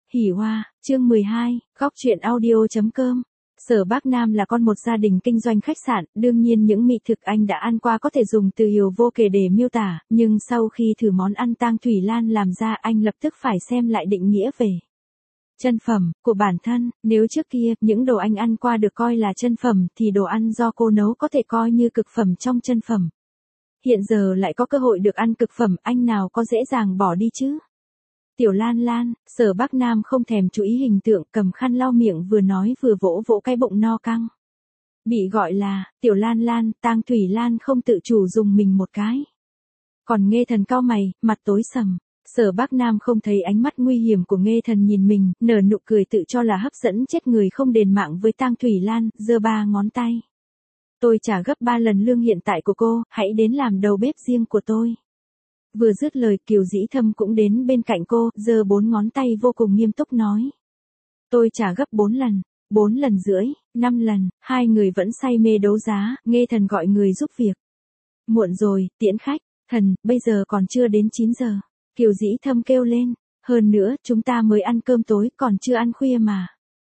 Hỉ Hoa, chương 12, góc truyện audio.com. Sở Bác Nam là con một gia đình kinh doanh khách sạn, đương nhiên những mỹ thực anh đã ăn qua có thể dùng từ hiểu vô kể để miêu tả, nhưng sau khi thử món ăn Tang Thủy Lan làm ra anh lập tức phải xem lại định nghĩa về chân phẩm của bản thân. Nếu trước kia những đồ anh ăn qua được coi là chân phẩm thì đồ ăn do cô nấu có thể coi như cực phẩm trong chân phẩm. Hiện giờ lại có cơ hội được ăn cực phẩm, anh nào có dễ dàng bỏ đi chứ? Tiểu Lan Lan, Sở Bác Nam không thèm chú ý hình tượng, cầm khăn lau miệng vừa nói vừa vỗ vỗ cái bụng no căng. Bị gọi là Tiểu Lan Lan, Tang Thủy Lan không tự chủ dùng mình một cái. Còn Nghê Thần cau mày, mặt tối sầm. Sở Bác Nam không thấy ánh mắt nguy hiểm của Nghê Thần nhìn mình, nở nụ cười tự cho là hấp dẫn chết người không đền mạng với Tang Thủy Lan, giơ 3 ngón tay. Tôi trả gấp 3 lần lương hiện tại của cô, hãy đến làm đầu bếp riêng của tôi. Vừa dứt lời Kiều Dĩ Thâm cũng đến bên cạnh cô, giơ 4 ngón tay vô cùng nghiêm túc nói. Tôi trả gấp 4 lần, 4 lần rưỡi, 5 lần, hai người vẫn say mê đấu giá, Nghê Thần gọi người giúp việc. Muộn rồi, tiễn khách, Thần, bây giờ còn chưa đến 9 giờ. Kiều Dĩ Thâm kêu lên, hơn nữa chúng ta mới ăn cơm tối còn chưa ăn khuya mà.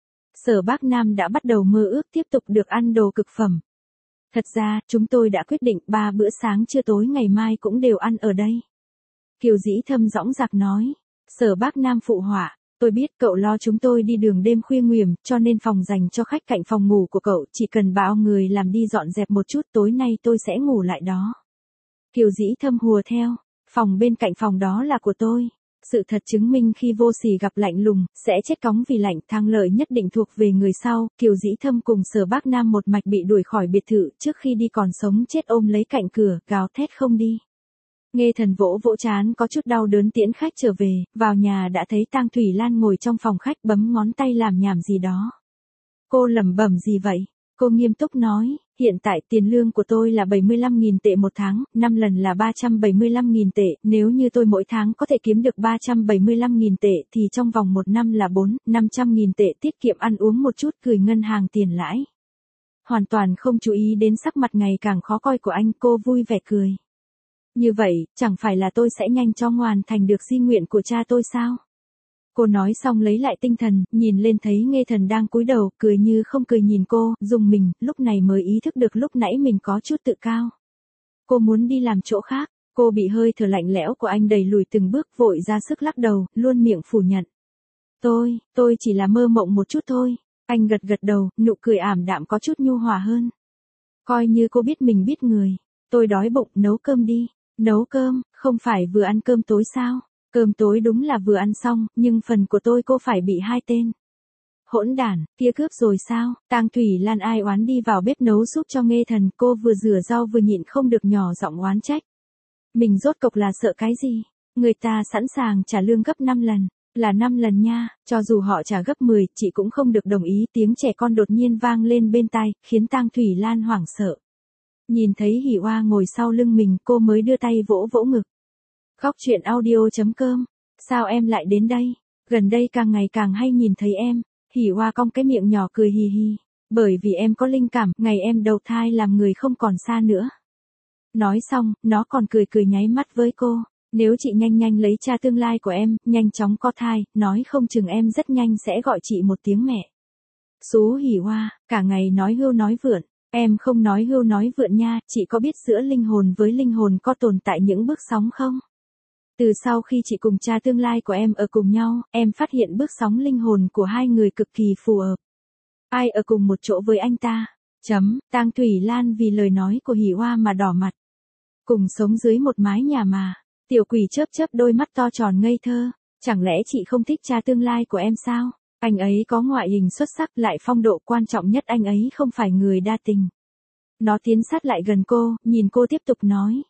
Sở Bác Nam đã bắt đầu mơ ước tiếp tục được ăn đồ cực phẩm. Thật ra, chúng tôi đã quyết định 3 bữa sáng trưa tối ngày mai cũng đều ăn ở đây. Kiều Dĩ Thâm dõng dạc nói. Sở Bác Nam phụ họa, tôi biết cậu lo chúng tôi đi đường đêm khuya nguìm, cho nên phòng dành cho khách cạnh phòng ngủ của cậu, chỉ cần bảo người làm đi dọn dẹp một chút, tối nay tôi sẽ ngủ lại đó. Kiều Dĩ Thâm hùa theo, phòng bên cạnh phòng đó là của tôi. Sự thật chứng minh khi vô sỉ gặp lạnh lùng, sẽ chết cóng vì lạnh, thang lợi nhất định thuộc về người sau. Kiều Dĩ Thâm cùng Sở Bác Nam một mạch bị đuổi khỏi biệt thự, trước khi đi còn sống chết ôm lấy cạnh cửa, gào thét không đi. Nghê Thần vỗ vỗ trán có chút đau đớn tiễn khách trở về, vào nhà đã thấy Tang Thủy Lan ngồi trong phòng khách bấm ngón tay làm nhảm gì đó. Cô lẩm bẩm gì vậy? Cô nghiêm túc nói, hiện tại tiền lương của tôi là 75.000 tệ một tháng, 5 lần là 375.000 tệ, nếu như tôi mỗi tháng có thể kiếm được 375.000 tệ thì trong vòng 1 năm là 400-500.000 tệ tiết kiệm ăn uống một chút gửi ngân hàng tiền lãi. Hoàn toàn không chú ý đến sắc mặt ngày càng khó coi của anh, cô vui vẻ cười. Như vậy, chẳng phải là tôi sẽ nhanh chóng hoàn thành được di nguyện của cha tôi sao? Cô nói xong lấy lại tinh thần, nhìn lên thấy Nghê Thần đang cúi đầu, cười như không cười nhìn cô, dùng mình, lúc này mới ý thức được lúc nãy mình có chút tự cao. Cô muốn đi làm chỗ khác, cô bị hơi thở lạnh lẽo của anh đẩy lùi từng bước, vội ra sức lắc đầu, luôn miệng phủ nhận. Tôi chỉ là mơ mộng một chút thôi. Anh gật gật đầu, nụ cười ảm đạm có chút nhu hòa hơn. Coi như cô biết mình biết người. Tôi đói bụng, nấu cơm đi. Nấu cơm, không phải vừa ăn cơm tối sao? Cơm tối đúng là vừa ăn xong, nhưng phần của tôi cô phải bị 2 tên. Hỗn đản, kia cướp rồi sao? Tang Thủy Lan ai oán đi vào bếp nấu giúp cho Nghê Thần, cô vừa rửa rau vừa nhịn không được nhỏ giọng oán trách. Mình rốt cục là sợ cái gì? Người ta sẵn sàng trả lương gấp 5 lần, là 5 lần nha, cho dù họ trả gấp 10, chị cũng không được đồng ý. Tiếng trẻ con đột nhiên vang lên bên tai, khiến Tang Thủy Lan hoảng sợ. Nhìn thấy Hỉ Hoa ngồi sau lưng mình, cô mới đưa tay vỗ vỗ ngực. Góc truyện audio.com, sao em lại đến đây? Gần đây càng ngày càng hay nhìn thấy em. Hỉ Hoa cong cái miệng nhỏ cười hì hì. Bởi vì em có linh cảm, ngày em đầu thai làm người không còn xa nữa. Nói xong, nó còn cười cười nháy mắt với cô. Nếu chị nhanh lấy cha tương lai của em, nhanh chóng có thai, nói không chừng em rất nhanh sẽ gọi chị một tiếng mẹ. Xú Hỉ Hoa, cả ngày nói hưu nói vượn. Em không nói hưu nói vượn nha, chị có biết giữa linh hồn với linh hồn có tồn tại những bước sóng không? Từ sau khi chị cùng cha tương lai của em ở cùng nhau, em phát hiện bước sóng linh hồn của hai người cực kỳ phù hợp. Ai ở cùng một chỗ với anh ta? Tang Thủy Lan vì lời nói của Hỉ Hoa mà đỏ mặt. Cùng sống dưới một mái nhà mà. Tiểu quỷ chớp chớp đôi mắt to tròn ngây thơ. Chẳng lẽ chị không thích cha tương lai của em sao? Anh ấy có ngoại hình xuất sắc, lại phong độ, quan trọng nhất anh ấy không phải người đa tình. Nó tiến sát lại gần cô, nhìn cô tiếp tục nói.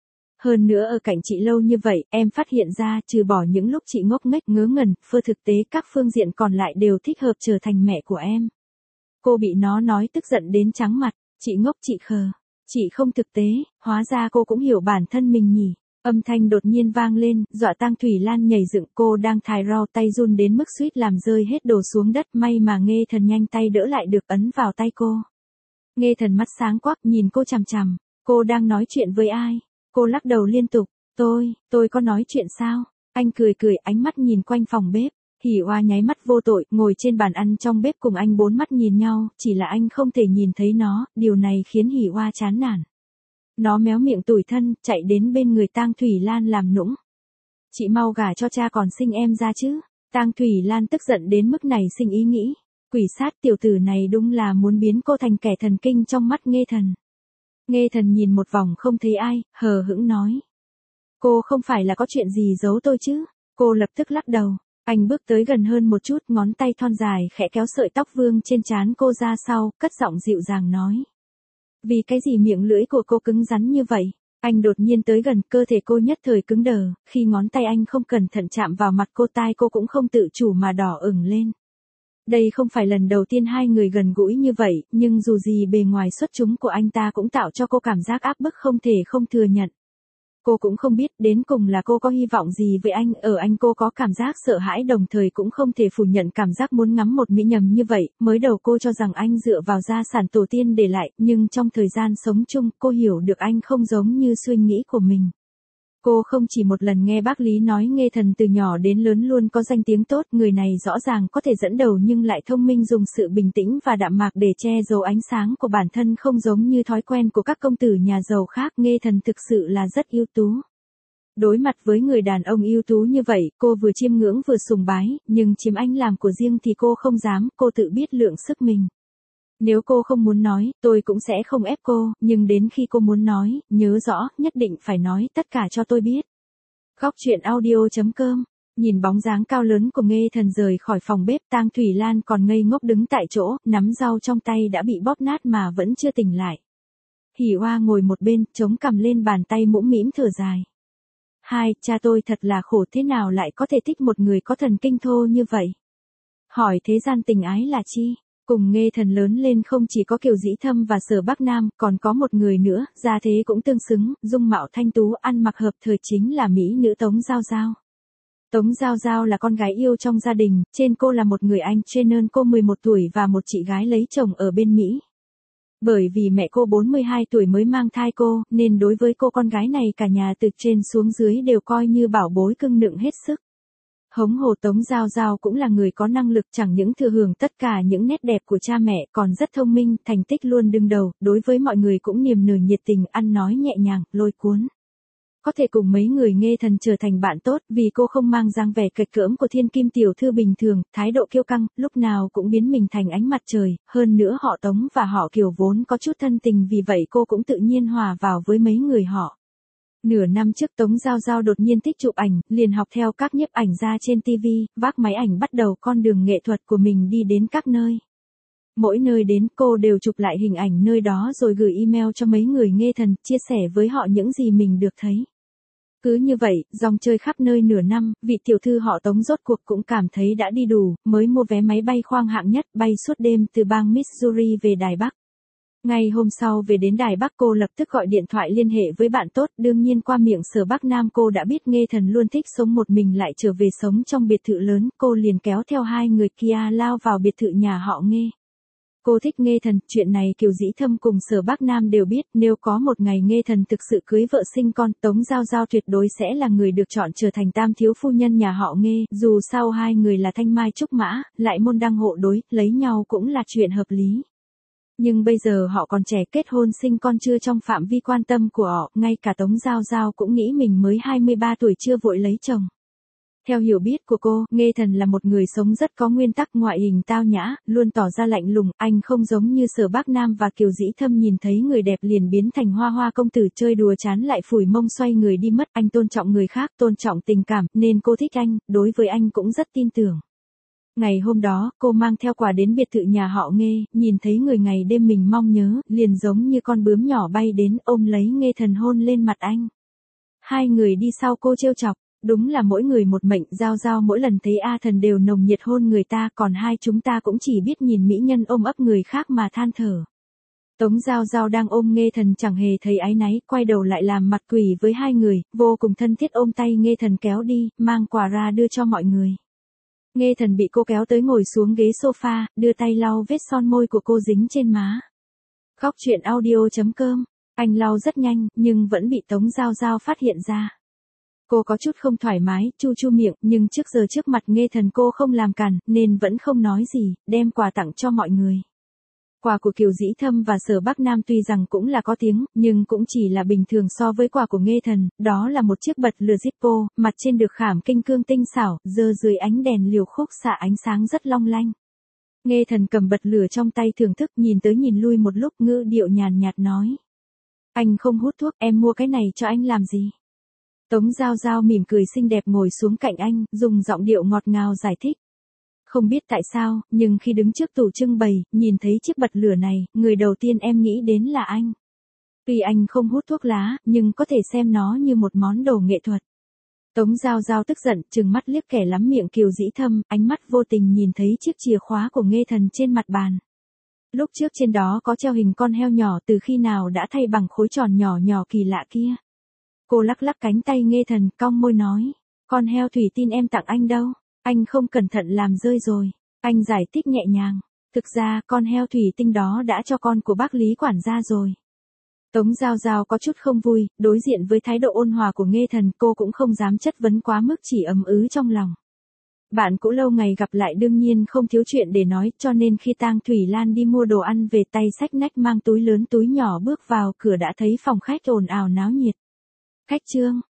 Hơn nữa ở cạnh chị lâu như vậy, em phát hiện ra trừ bỏ những lúc chị ngốc nghếch ngớ ngẩn, thực tế các phương diện còn lại đều thích hợp trở thành mẹ của em. Cô bị nó nói tức giận đến trắng mặt, chị ngốc chị khờ, chị không thực tế, hóa ra cô cũng hiểu bản thân mình nhỉ. Âm thanh đột nhiên vang lên, dọa Tang Thủy Lan nhảy dựng, cô đang thải rau tay run đến mức suýt làm rơi hết đồ xuống đất, may mà Nghê Thần nhanh tay đỡ lại được, ấn vào tay cô. Nghê Thần mắt sáng quắc nhìn cô chằm chằm, cô đang nói chuyện với ai? Cô lắc đầu liên tục, tôi có nói chuyện sao? Anh cười cười ánh mắt nhìn quanh phòng bếp, Hỉ Oa nháy mắt vô tội, ngồi trên bàn ăn trong bếp cùng anh bốn mắt nhìn nhau, chỉ là anh không thể nhìn thấy nó, điều này khiến Hỉ Oa chán nản. Nó méo miệng tủi thân, chạy đến bên người Tang Thủy Lan làm nũng. Chị mau gả cho cha còn sinh em ra chứ. Tang Thủy Lan tức giận đến mức này sinh ý nghĩ. Quỷ sát tiểu tử này đúng là muốn biến cô thành kẻ thần kinh trong mắt Nghê Thần. Nghê Thần nhìn một vòng không thấy ai, hờ hững nói. Cô không phải là có chuyện gì giấu tôi chứ. Cô lập tức lắc đầu. Anh bước tới gần hơn một chút, ngón tay thon dài khẽ kéo sợi tóc vương trên trán cô ra sau, cất giọng dịu dàng nói. Vì cái gì miệng lưỡi của cô cứng rắn như vậy? Anh đột nhiên tới gần, cơ thể cô nhất thời cứng đờ, khi ngón tay anh không cẩn thận chạm vào mặt cô, tai cô cũng không tự chủ mà đỏ ửng lên. Đây không phải lần đầu tiên hai người gần gũi như vậy, nhưng dù gì bề ngoài xuất chúng của anh ta cũng tạo cho cô cảm giác áp bức không thể không thừa nhận. Cô cũng không biết đến cùng là cô có hy vọng gì với anh, ở anh cô có cảm giác sợ hãi đồng thời cũng không thể phủ nhận cảm giác muốn ngắm một mỹ nhầm như vậy, mới đầu cô cho rằng anh dựa vào gia sản tổ tiên để lại, nhưng trong thời gian sống chung cô hiểu được anh không giống như suy nghĩ của mình. Cô không chỉ một lần nghe bác Lý nói Nghê Thần từ nhỏ đến lớn luôn có danh tiếng tốt, người này rõ ràng có thể dẫn đầu nhưng lại thông minh, dùng sự bình tĩnh và đạm mạc để che giấu ánh sáng của bản thân, không giống như thói quen của các công tử nhà giàu khác. Nghê Thần thực sự là rất ưu tú. Đối mặt với người đàn ông ưu tú như vậy, cô vừa chiêm ngưỡng vừa sùng bái, nhưng chiếm anh làm của riêng thì cô không dám, cô tự biết lượng sức mình. Nếu cô không muốn nói, tôi cũng sẽ không ép cô, nhưng đến khi cô muốn nói, nhớ rõ, nhất định phải nói tất cả cho tôi biết. Góc truyện audio.com. Nhìn bóng dáng cao lớn của Nghê Thần rời khỏi phòng bếp, Tang Thủy Lan còn ngây ngốc đứng tại chỗ, nắm rau trong tay đã bị bóp nát mà vẫn chưa tỉnh lại. Hỉ Oa ngồi một bên, chống cằm lên bàn tay mũm mĩm thở dài. Cha tôi thật là khổ, thế nào lại có thể thích một người có thần kinh thô như vậy? Hỏi thế gian tình ái là chi? Cùng Nghê Thần lớn lên không chỉ có Kiều Dĩ Thâm và Sở Bắc Nam, còn có một người nữa, gia thế cũng tương xứng, dung mạo thanh tú, ăn mặc hợp thời, chính là mỹ nữ Tống Giao Giao. Tống Giao Giao là con gái yêu trong gia đình, trên cô là một người anh trên hơn cô 11 tuổi và một chị gái lấy chồng ở bên Mỹ. Bởi vì mẹ cô 42 tuổi mới mang thai cô, nên đối với cô con gái này cả nhà từ trên xuống dưới đều coi như bảo bối cưng nựng hết sức. Hống hồ Tống Giao Giao cũng là người có năng lực, chẳng những thừa hưởng tất cả những nét đẹp của cha mẹ, còn rất thông minh, thành tích luôn đứng đầu, đối với mọi người cũng niềm nở nhiệt tình, ăn nói nhẹ nhàng, lôi cuốn. Có thể cùng mấy người Nghê Thần trở thành bạn tốt, vì cô không mang dáng vẻ kịch cỡm của thiên kim tiểu thư bình thường, thái độ kiêu căng, lúc nào cũng biến mình thành ánh mặt trời, hơn nữa họ Tống và họ Kiều vốn có chút thân tình, vì vậy cô cũng tự nhiên hòa vào với mấy người họ. Nửa năm trước Tống Giao Giao đột nhiên thích chụp ảnh, liền học theo các nhiếp ảnh gia trên TV, vác máy ảnh bắt đầu con đường nghệ thuật của mình, đi đến các nơi. Mỗi nơi đến cô đều chụp lại hình ảnh nơi đó rồi gửi email cho mấy người Nghê Thần, chia sẻ với họ những gì mình được thấy. Cứ như vậy, dòng chơi khắp nơi nửa năm, vị tiểu thư họ Tống rốt cuộc cũng cảm thấy đã đi đủ, mới mua vé máy bay khoang hạng nhất, bay suốt đêm từ bang Missouri về Đài Bắc. Ngày hôm sau về đến Đài Bắc, cô lập tức gọi điện thoại liên hệ với bạn tốt, đương nhiên qua miệng Sở Bắc Nam cô đã biết Nghê Thần luôn thích sống một mình, lại trở về sống trong biệt thự lớn, cô liền kéo theo hai người kia lao vào biệt thự nhà họ Nghê. Cô thích Nghê Thần, chuyện này Kiều Dĩ Thâm cùng Sở Bắc Nam đều biết, nếu có một ngày Nghê Thần thực sự cưới vợ sinh con, Tống Giao Giao tuyệt đối sẽ là người được chọn trở thành tam thiếu phu nhân nhà họ Nghê, dù sao hai người là thanh mai trúc mã, lại môn đăng hộ đối, lấy nhau cũng là chuyện hợp lý. Nhưng bây giờ họ còn trẻ, kết hôn sinh con chưa trong phạm vi quan tâm của họ, ngay cả Tống Giao Giao cũng nghĩ mình mới 23 tuổi chưa vội lấy chồng. Theo hiểu biết của cô, Nghê Thần là một người sống rất có nguyên tắc, ngoại hình tao nhã, luôn tỏ ra lạnh lùng, anh không giống như Sở Bắc Nam và Kiều Dĩ Thâm nhìn thấy người đẹp liền biến thành hoa hoa công tử, chơi đùa chán lại phủi mông xoay người đi mất, anh tôn trọng người khác, tôn trọng tình cảm, nên cô thích anh, đối với anh cũng rất tin tưởng. Ngày hôm đó, cô mang theo quà đến biệt thự nhà họ Nghê, nhìn thấy người ngày đêm mình mong nhớ, liền giống như con bướm nhỏ bay đến, ôm lấy Nghê Thần hôn lên mặt anh. Hai người đi sau cô trêu chọc, đúng là mỗi người một mệnh, Giao Giao mỗi lần thấy A Thần đều nồng nhiệt hôn người ta, còn hai chúng ta cũng chỉ biết nhìn mỹ nhân ôm ấp người khác mà than thở. Tống Giao Giao đang ôm Nghê Thần chẳng hề thấy áy náy, quay đầu lại làm mặt quỷ với hai người, vô cùng thân thiết ôm tay Nghê Thần kéo đi, mang quà ra đưa cho mọi người. Nghê Thần bị cô kéo tới ngồi xuống ghế sofa, đưa tay lau vết son môi của cô dính trên má. Góc truyện audio.com. Anh lau rất nhanh, nhưng vẫn bị Tống Giao Giao phát hiện ra. Cô có chút không thoải mái, chu chu miệng, nhưng trước giờ trước mặt Nghê Thần cô không làm cản, nên vẫn không nói gì, đem quà tặng cho mọi người. Quà của Kiều Dĩ Thâm và Sở Bắc Nam tuy rằng cũng là có tiếng, nhưng cũng chỉ là bình thường so với quà của Nghê Thần, đó là một chiếc bật lửa Zippo, mặt trên được khảm kim cương tinh xảo, giơ dưới ánh đèn liều khúc xạ ánh sáng rất long lanh. Nghê Thần cầm bật lửa trong tay thưởng thức, nhìn tới nhìn lui một lúc, ngữ điệu nhàn nhạt nói. Anh không hút thuốc, em mua cái này cho anh làm gì? Tống Giao Giao mỉm cười xinh đẹp ngồi xuống cạnh anh, dùng giọng điệu ngọt ngào giải thích. Không biết tại sao, nhưng khi đứng trước tủ trưng bày, nhìn thấy chiếc bật lửa này, người đầu tiên em nghĩ đến là anh. Tuy anh không hút thuốc lá, nhưng có thể xem nó như một món đồ nghệ thuật. Tống Giao Giao tức giận, trừng mắt liếc kẻ lắm miệng Kiều Dĩ Thâm, ánh mắt vô tình nhìn thấy chiếc chìa khóa của Nghê Thần trên mặt bàn. Lúc trước trên đó có treo hình con heo nhỏ, từ khi nào đã thay bằng khối tròn nhỏ nhỏ kỳ lạ kia. Cô lắc lắc cánh tay Nghê Thần, cong môi nói, con heo thủy tinh em tặng anh đâu, anh không cẩn thận làm rơi rồi. Anh giải thích nhẹ nhàng, thực ra con heo thủy tinh đó đã cho con của bác Lý quản gia rồi. Tống Giao Giao có chút không vui, đối diện với thái độ ôn hòa của Nghê Thần, cô cũng không dám chất vấn quá mức, chỉ ấm ứ trong lòng. Bạn cũ lâu ngày gặp lại đương nhiên không thiếu chuyện để nói, cho nên khi Tang Thủy Lan đi mua đồ ăn về, tay xách nách mang túi lớn túi nhỏ bước vào cửa đã thấy phòng khách ồn ào náo nhiệt. Khách Trương,